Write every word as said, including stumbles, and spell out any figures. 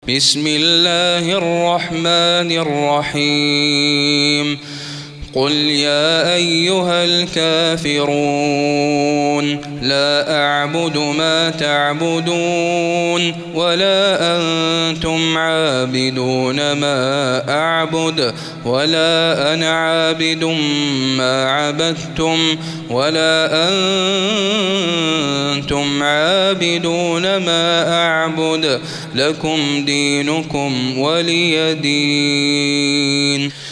بسم الله الرحمن الرحيم قل يا أيها الكافرون لا أعبد ما تعبدون ولا أنتم عابدون ما أعبد ولا أنا عابد ما عبدتم ولا أنتم عابدون ما أعبد لكم دينكم ولي دين.